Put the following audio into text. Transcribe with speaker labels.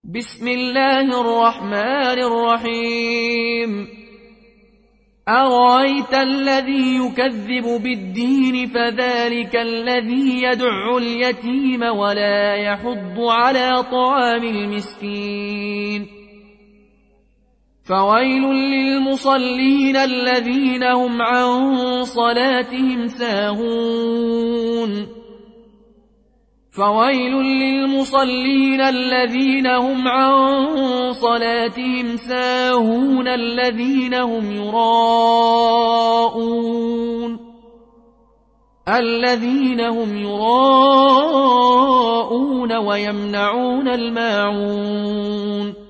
Speaker 1: بسم الله الرحمن الرحيم أرأيت الذي يكذب بالدين فذلك الذي يدع اليتيم ولا يحض على طعام المسكين فويل للمصلين الذين هم عن صلاتهم ساهون فويل للمصلين الذين هم عن صلاتهم ساهون الذين هم يراءون ويمنعون الماعون